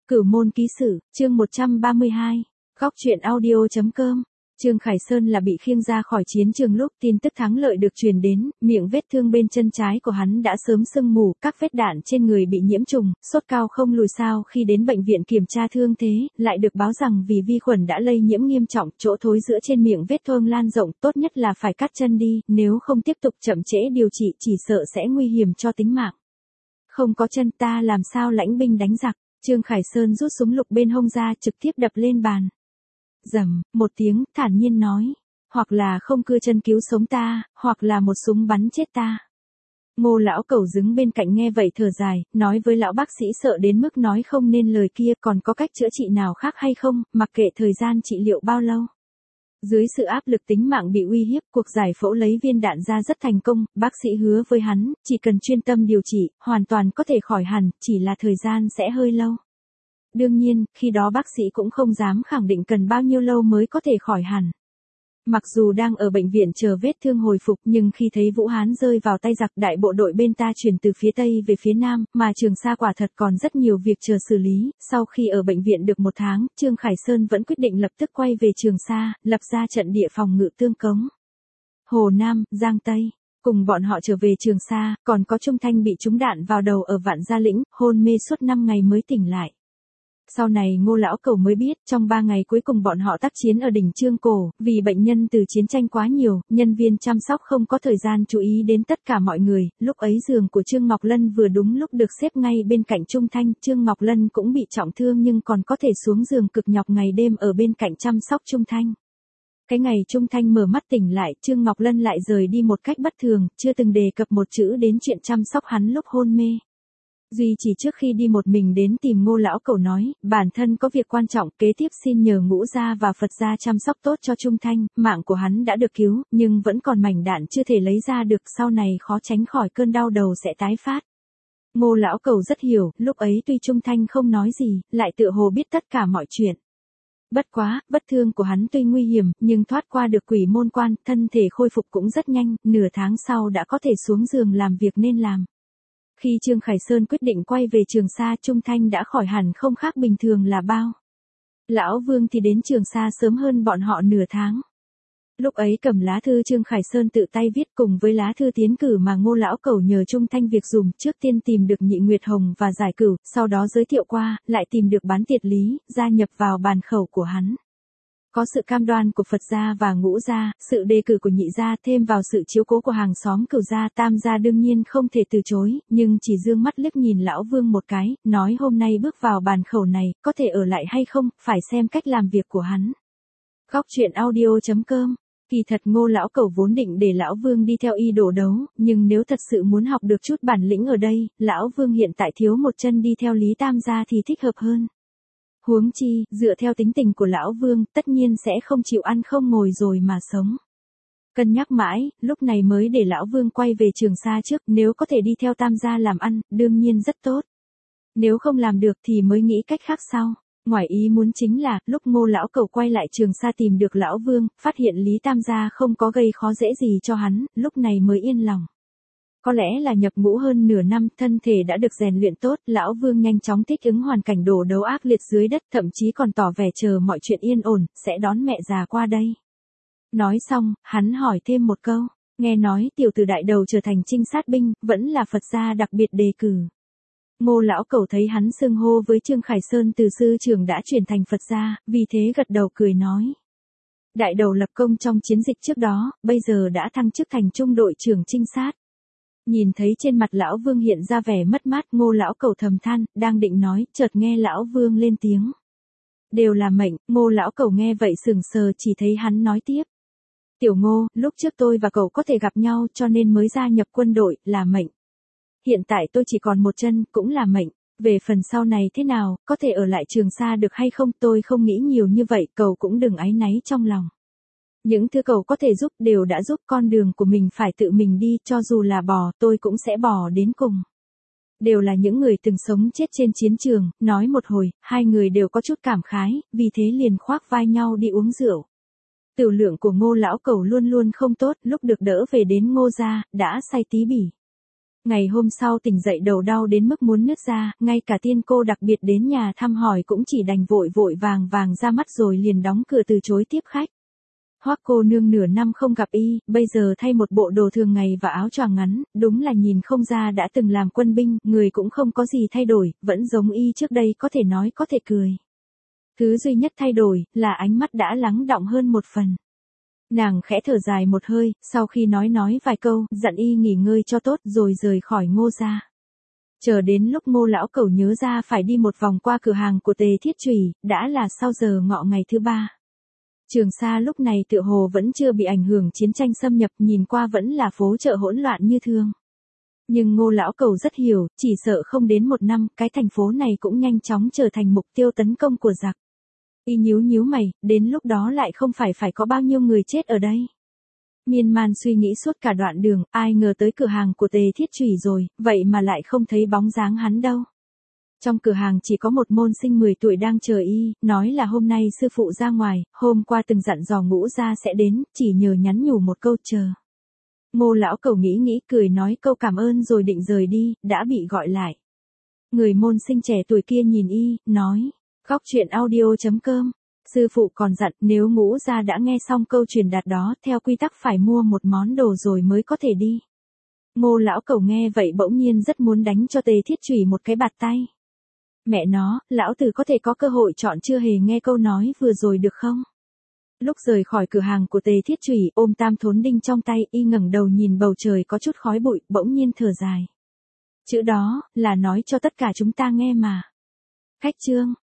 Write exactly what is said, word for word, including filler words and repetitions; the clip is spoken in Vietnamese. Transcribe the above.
Cửu môn ký sử, chương một trăm ba mươi hai, góc truyện audio.com. Trương Khải Sơn là bị khiêng ra khỏi chiến trường lúc tin tức thắng lợi được truyền đến, miệng vết thương bên chân trái của hắn đã sớm sưng mù, các vết đạn trên người bị nhiễm trùng, sốt cao không lùi sao khi đến bệnh viện kiểm tra thương thế, lại được báo rằng vì vi khuẩn đã lây nhiễm nghiêm trọng, chỗ thối giữa trên miệng vết thương lan rộng, tốt nhất là phải cắt chân đi, nếu không tiếp tục chậm trễ điều trị chỉ sợ sẽ nguy hiểm cho tính mạng. Không có chân ta làm sao lãnh binh đánh giặc. Trương Khải Sơn rút súng lục bên hông ra trực tiếp đập lên bàn. Rầm, một tiếng, thản nhiên nói. Hoặc là không cưa chân cứu sống ta, hoặc là một súng bắn chết ta. Ngô lão cẩu đứng bên cạnh nghe vậy thở dài, nói với lão bác sĩ sợ đến mức nói không nên lời kia, còn có cách chữa trị nào khác hay không, mặc kệ thời gian trị liệu bao lâu. Dưới sự áp lực tính mạng bị uy hiếp, cuộc giải phẫu lấy viên đạn ra rất thành công, bác sĩ hứa với hắn, chỉ cần chuyên tâm điều trị, hoàn toàn có thể khỏi hẳn, chỉ là thời gian sẽ hơi lâu. Đương nhiên, khi đó bác sĩ cũng không dám khẳng định cần bao nhiêu lâu mới có thể khỏi hẳn. Mặc dù đang ở bệnh viện chờ vết thương hồi phục nhưng khi thấy Vũ Hán rơi vào tay giặc, đại bộ đội bên ta chuyển từ phía Tây về phía Nam, mà Trường Sa quả thật còn rất nhiều việc chờ xử lý. Sau khi ở bệnh viện được một tháng, Trương Khải Sơn vẫn quyết định lập tức quay về Trường Sa, lập ra trận địa phòng ngự tương cống. Hồ Nam, Giang Tây. Cùng bọn họ trở về Trường Sa, còn có Trung Thanh bị trúng đạn vào đầu ở Vạn Gia Lĩnh, hôn mê suốt năm ngày mới tỉnh lại. Sau này Ngô lão cẩu mới biết, trong ba ngày cuối cùng bọn họ tác chiến ở đỉnh Trương Cổ, vì bệnh nhân từ chiến tranh quá nhiều, nhân viên chăm sóc không có thời gian chú ý đến tất cả mọi người, lúc ấy giường của Trương Ngọc Lân vừa đúng lúc được xếp ngay bên cạnh Trung Thanh, Trương Ngọc Lân cũng bị trọng thương nhưng còn có thể xuống giường cực nhọc ngày đêm ở bên cạnh chăm sóc Trung Thanh. Cái ngày Trung Thanh mở mắt tỉnh lại, Trương Ngọc Lân lại rời đi một cách bất thường, chưa từng đề cập một chữ đến chuyện chăm sóc hắn lúc hôn mê. Duy chỉ trước khi đi một mình đến tìm Ngô lão cẩu nói, bản thân có việc quan trọng, kế tiếp xin nhờ Ngũ gia và Phật gia chăm sóc tốt cho Trung Thanh, mạng của hắn đã được cứu, nhưng vẫn còn mảnh đạn chưa thể lấy ra được, sau này khó tránh khỏi cơn đau đầu sẽ tái phát. Ngô lão cẩu rất hiểu, lúc ấy tuy Trung Thanh không nói gì, lại tựa hồ biết tất cả mọi chuyện. Bất quá, vết thương của hắn tuy nguy hiểm, nhưng thoát qua được quỷ môn quan, thân thể khôi phục cũng rất nhanh, nửa tháng sau đã có thể xuống giường làm việc nên làm. Khi Trương Khải Sơn quyết định quay về Trường Sa, Trung Thanh đã khỏi hẳn không khác bình thường là bao. Lão Vương thì đến Trường Sa sớm hơn bọn họ nửa tháng. Lúc ấy cầm lá thư Trương Khải Sơn tự tay viết cùng với lá thư tiến cử mà Ngô lão cẩu nhờ Trung Thanh việc dùm, trước tiên tìm được Nhị Nguyệt Hồng và giải cửu, sau đó giới thiệu qua, lại tìm được Bán Tiệt Lý, gia nhập vào bàn khẩu của hắn. Có sự cam đoan của Phật gia và Ngũ gia, sự đề cử của Nhị gia thêm vào sự chiếu cố của hàng xóm Cửu gia, Tam gia đương nhiên không thể từ chối, nhưng chỉ dương mắt liếc nhìn lão Vương một cái, nói hôm nay bước vào bàn khẩu này, có thể ở lại hay không, phải xem cách làm việc của hắn. Góc truyện audio.com. Kỳ thật Ngô lão cẩu vốn định để lão Vương đi theo y đổ đấu, nhưng nếu thật sự muốn học được chút bản lĩnh ở đây, lão Vương hiện tại thiếu một chân đi theo Lý Tam gia thì thích hợp hơn. Huống chi, dựa theo tính tình của lão Vương, tất nhiên sẽ không chịu ăn không ngồi rồi mà sống. Cân nhắc mãi, lúc này mới để lão Vương quay về Trường Sa trước, nếu có thể đi theo Tam gia làm ăn, đương nhiên rất tốt. Nếu không làm được thì mới nghĩ cách khác sau. Ngoài ý muốn chính là, lúc Ngô lão cẩu quay lại Trường Sa tìm được lão Vương, phát hiện Lý Tam gia không có gây khó dễ gì cho hắn, lúc này mới yên lòng. Có lẽ là nhập ngũ hơn nửa năm, thân thể đã được rèn luyện tốt, lão Vương nhanh chóng thích ứng hoàn cảnh đổ đấu ác liệt dưới đất, thậm chí còn tỏ vẻ chờ mọi chuyện yên ổn, sẽ đón mẹ già qua đây. Nói xong, hắn hỏi thêm một câu, nghe nói tiểu tử đại đầu trở thành trinh sát binh, vẫn là Phật gia đặc biệt đề cử. Ngô lão cẩu thấy hắn xưng hô với Trương Khải Sơn từ sư trưởng đã chuyển thành Phật gia, vì thế gật đầu cười nói. Đại đầu lập công trong chiến dịch trước đó, bây giờ đã thăng chức thành trung đội trưởng trinh sát. Nhìn thấy trên mặt lão Vương hiện ra vẻ mất mát, Ngô lão cẩu thầm than, đang định nói, chợt nghe lão Vương lên tiếng. Đều là mệnh, Ngô lão cẩu nghe vậy sừng sờ, chỉ thấy hắn nói tiếp. Tiểu Ngô, lúc trước tôi và cậu có thể gặp nhau cho nên mới gia nhập quân đội, là mệnh. Hiện tại tôi chỉ còn một chân, cũng là mệnh. Về phần sau này thế nào, có thể ở lại Trường Sa được hay không, tôi không nghĩ nhiều như vậy, cậu cũng đừng áy náy trong lòng. Những thứ cậu có thể giúp đều đã giúp, con đường của mình phải tự mình đi, cho dù là bò, tôi cũng sẽ bò đến cùng. Đều là những người từng sống chết trên chiến trường, nói một hồi, hai người đều có chút cảm khái, vì thế liền khoác vai nhau đi uống rượu. Tửu lượng của Ngô lão cẩu luôn luôn không tốt, lúc được đỡ về đến Ngô gia, đã say tí bỉ. Ngày hôm sau tỉnh dậy đầu đau đến mức muốn nứt ra, ngay cả tiên cô đặc biệt đến nhà thăm hỏi cũng chỉ đành vội vội vàng vàng ra mắt rồi liền đóng cửa từ chối tiếp khách. Hoắc cô nương nửa năm không gặp y, bây giờ thay một bộ đồ thường ngày và áo choàng ngắn, đúng là nhìn không ra đã từng làm quân binh, người cũng không có gì thay đổi, vẫn giống y trước đây, có thể nói có thể cười. Thứ duy nhất thay đổi, là ánh mắt đã lắng đọng hơn một phần. Nàng khẽ thở dài một hơi, sau khi nói nói vài câu, dặn y nghỉ ngơi cho tốt rồi rời khỏi Ngô gia. Chờ đến lúc Ngô lão cẩu nhớ ra phải đi một vòng qua cửa hàng của Tề Thiết Chủy, đã là sau giờ ngọ ngày thứ ba. Trường Sa lúc này tựa hồ vẫn chưa bị ảnh hưởng chiến tranh xâm nhập, nhìn qua vẫn là phố chợ hỗn loạn như thường. Nhưng Ngô lão cẩu rất hiểu, chỉ sợ không đến một năm, cái thành phố này cũng nhanh chóng trở thành mục tiêu tấn công của giặc. Y nhíu nhíu mày, đến lúc đó lại không phải phải có bao nhiêu người chết ở đây. Miên man suy nghĩ suốt cả đoạn đường, ai ngờ tới cửa hàng của Tề Thiết Chủy rồi, vậy mà lại không thấy bóng dáng hắn đâu. Trong cửa hàng chỉ có một môn sinh mười tuổi đang chờ y, nói là hôm nay sư phụ ra ngoài, hôm qua từng dặn dò Ngũ gia sẽ đến, chỉ nhờ nhắn nhủ một câu chờ. Ngô lão cẩu nghĩ nghĩ cười nói câu cảm ơn rồi định rời đi, đã bị gọi lại. Người môn sinh trẻ tuổi kia nhìn y, nói, góc truyện audio chấm com. Sư phụ còn dặn nếu Ngũ gia đã nghe xong câu truyền đạt đó, theo quy tắc phải mua một món đồ rồi mới có thể đi. Ngô lão cẩu nghe vậy bỗng nhiên rất muốn đánh cho Tề Thiết Chủy một cái bạt tay. Mẹ nó, lão tử có thể có cơ hội chọn chưa hề nghe câu nói vừa rồi được không? Lúc rời khỏi cửa hàng của Tề Thiết Chủy, ôm tam thốn đinh trong tay, y ngẩng đầu nhìn bầu trời có chút khói bụi, bỗng nhiên thở dài. Chữ đó, là nói cho tất cả chúng ta nghe mà. Khách chương.